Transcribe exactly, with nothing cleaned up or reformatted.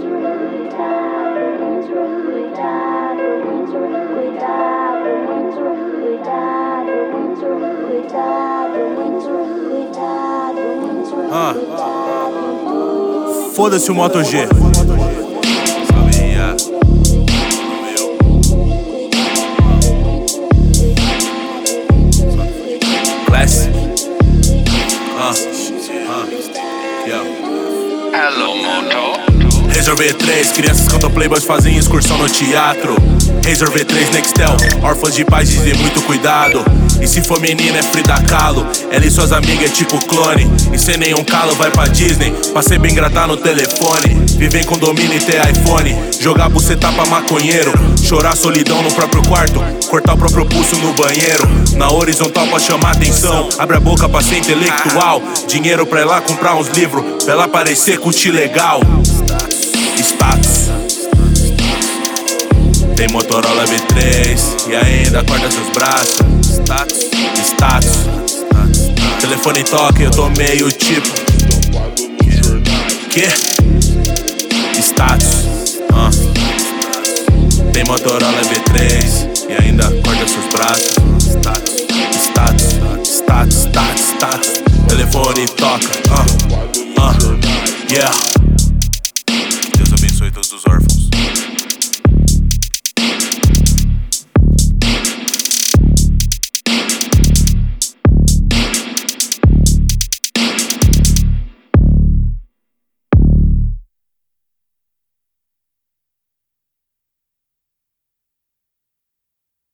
Ah. Foda-se o Moto G. Class. Ah. Ah. Hello, Moto. Razor V três, crianças cantam playboys, fazem excursão no teatro. Razor V três Nextel, órfãos de pais dizem muito cuidado. E se for menina é Frida Kahlo, ela e suas amigas é tipo clone. E sem nenhum calo vai pra Disney, pra ser bem gratar no telefone. Viver em condomínio e ter iPhone, jogar buceta pra maconheiro. Chorar solidão no próprio quarto, cortar o próprio pulso no banheiro. Na horizontal pra chamar atenção, abre a boca pra ser intelectual. Dinheiro pra ir lá comprar uns livros, pra ela parecer curtir legal. Status. Tem Motorola V três e ainda corta seus braços. Status. Status. Telefone toca e eu tô meio tipo que? Status. uh. Tem Motorola V três e ainda corta seus braços.